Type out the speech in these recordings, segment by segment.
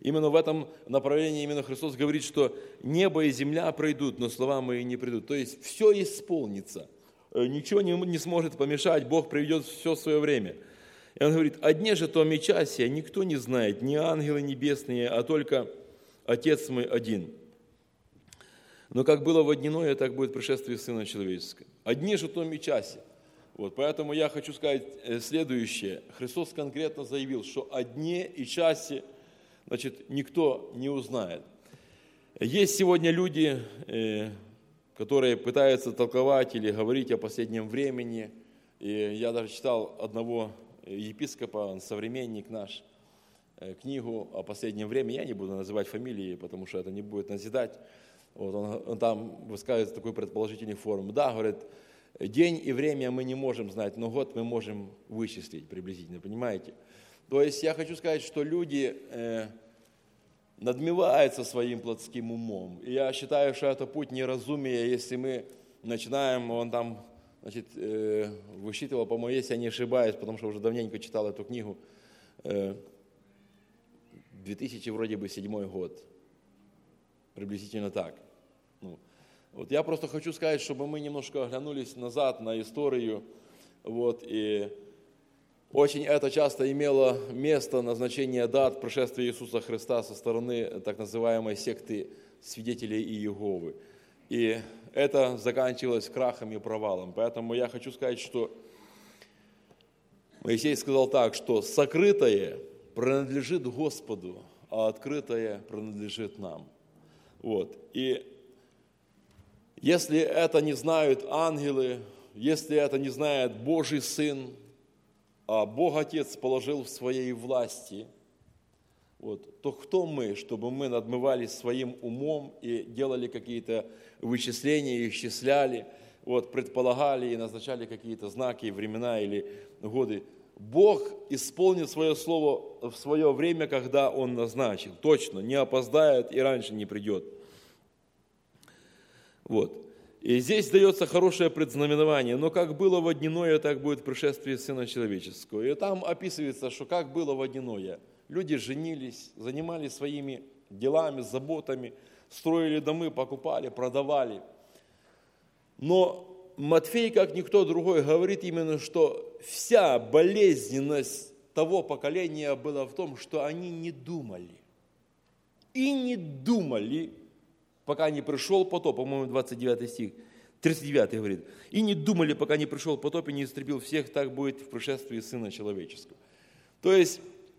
Именно в этом направлении именно Христос говорит, что небо и земля пройдут, но слова мои не придут. То есть все исполнится. Ничего не сможет помешать, Бог приведет все в свое время. И Он говорит, о дне же том и часе никто не знает, ни ангелы небесные, а только Отец мой один. Но как было водяное, так будет пришествие Сына Человеческого. О дне же том и часе. Поэтому я хочу сказать следующее. Христос конкретно заявил, что о дне и часе, никто не узнает. Есть сегодня люди, которые пытаются толковать или говорить о последнем времени. И я даже читал одного епископа, он современник наш, книгу о последнем времени. Я не буду называть фамилии, потому что это не будет назидать. Он там высказывает такую предположительную форму. Да, говорит, день и время мы не можем знать, но год мы можем вычислить приблизительно, понимаете? То есть я хочу сказать, что люди надмеваются своим плотским умом. И я считаю, что это путь неразумия, если мы начинаем, он там, высчитывал, по-моему, если я не ошибаюсь, потому что уже давненько читал эту книгу, 2007 год, приблизительно так. Я просто хочу сказать, чтобы мы немножко оглянулись назад на историю, и очень это часто имело место назначение дат пришествия Иисуса Христа со стороны так называемой секты свидетелей Иеговы. И это заканчивалось крахом и провалом. Поэтому я хочу сказать, что Моисей сказал так, что сокрытое принадлежит Господу, а открытое принадлежит нам. И если это не знают ангелы, если это не знает Божий Сын, а Бог Отец положил в своей власти, то кто мы, чтобы мы надмывались своим умом и делали какие-то вычисления, исчисляли, предполагали и назначали какие-то знаки, времена или годы. Бог исполнит свое слово в свое время, когда Он назначил. Точно, не опоздает и раньше не придет. И здесь дается хорошее предзнаменование, но как было водяное, так будет пришествие Сына Человеческого. И там описывается, что как было водяное. Люди женились, занимались своими делами, заботами, строили домы, покупали, продавали. Но Матфей, как никто другой, говорит именно, что вся болезненность того поколения была в том, что они не думали. И не думали, пока не пришел потоп, по-моему, 29 стих, 39 говорит, и не думали, пока не пришел потоп и не истребил всех, так будет в пришествии Сына Человеческого. То есть,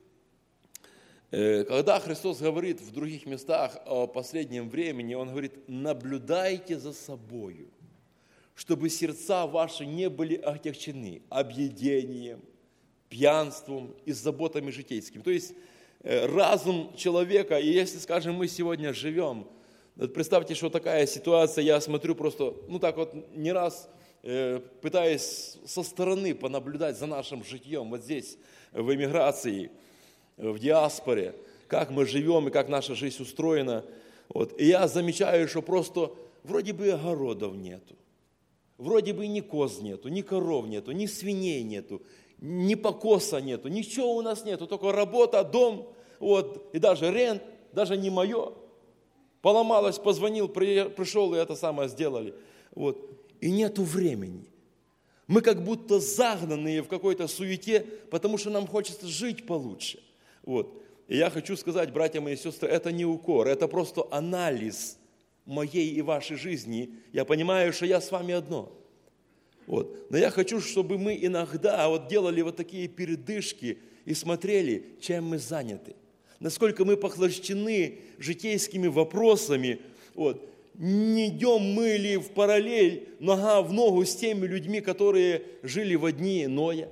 когда Христос говорит в других местах о последнем времени, Он говорит, наблюдайте за собою, чтобы сердца ваши не были отягчены объедением, пьянством и заботами житейскими. То есть, разум человека, и если, скажем, мы сегодня живем, представьте, что такая ситуация, я смотрю просто, не раз пытаясь со стороны понаблюдать за нашим житьем, здесь, в эмиграции, в диаспоре, как мы живем и как наша жизнь устроена. И я замечаю, что просто вроде бы огородов нету, вроде бы ни коз нету, ни коров нету, ни свиней нету, ни покоса нету, ничего у нас нету, только работа, дом, и даже рент, даже не мое. Поломалось, позвонил, пришел, и это самое сделали. И нету времени. Мы как будто загнанные в какой-то суете, потому что нам хочется жить получше. И я хочу сказать, братья мои и сестры, это не укор, это просто анализ моей и вашей жизни. Я понимаю, что я с вами одно. Но я хочу, чтобы мы иногда делали такие передышки и смотрели, чем мы заняты. Насколько мы поглощены житейскими вопросами, не идем мы ли в параллель, нога в ногу с теми людьми, которые жили в дни Ноя?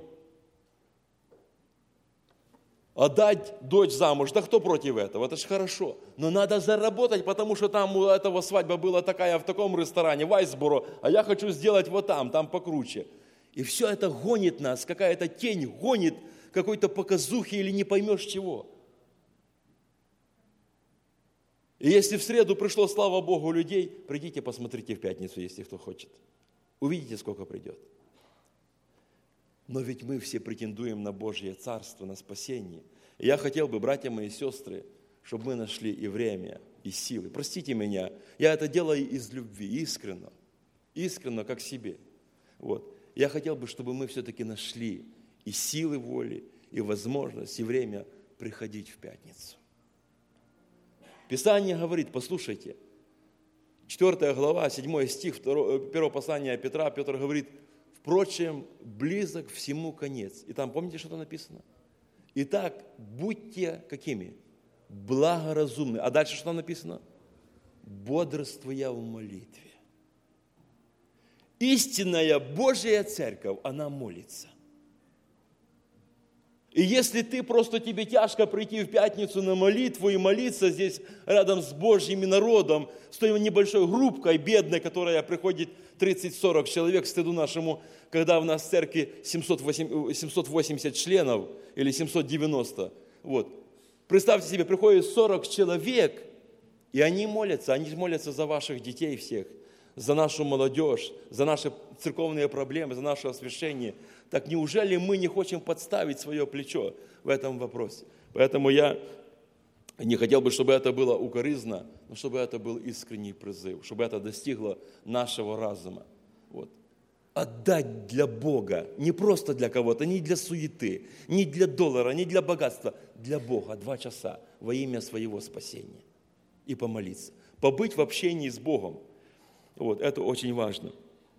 Отдать дочь замуж, да кто против этого? Это же хорошо. Но надо заработать, потому что там у этого свадьба была такая в таком ресторане, в Айсборо, а я хочу сделать там покруче. И все это гонит нас, какая-то тень гонит какой-то показухи или не поймешь чего. И если в среду пришло, слава Богу, людей, придите, посмотрите в пятницу, если кто хочет. Увидите, сколько придет. Но ведь мы все претендуем на Божье Царство, на спасение. И я хотел бы, братья мои и сестры, чтобы мы нашли и время, и силы. Простите меня, я это делаю из любви, искренно, как себе. Вот. Я хотел бы, чтобы мы все-таки нашли и силы воли, и возможность, и время приходить в пятницу. Писание говорит, послушайте, 4 глава, 7 стих, 1 послание Петра, Петр говорит, впрочем, близок всему конец. И там, помните, что там написано? Итак, будьте какими? Благоразумны. А дальше что там написано? Бодрствуя в молитве. Истинная Божья церковь, она молится. И если тебе тяжко прийти в пятницу на молитву и молиться здесь рядом с Божьим народом, с той небольшой группкой бедной, которая приходит 30-40 человек, к стыду нашему, когда у нас в церкви 780 членов или 790. Вот. Представьте себе, приходит 40 человек, и они молятся за ваших детей всех, за нашу молодежь, за наши церковные проблемы, за наше освящение. Так неужели мы не хотим подставить свое плечо в этом вопросе? Поэтому я не хотел бы, чтобы это было укоризно, но чтобы это был искренний призыв, чтобы это достигло нашего разума. Вот. Отдать для Бога, не просто для кого-то, не для суеты, не для доллара, не для богатства, для Бога 2 часа во имя своего спасения и помолиться. Побыть в общении с Богом. Вот, это очень важно.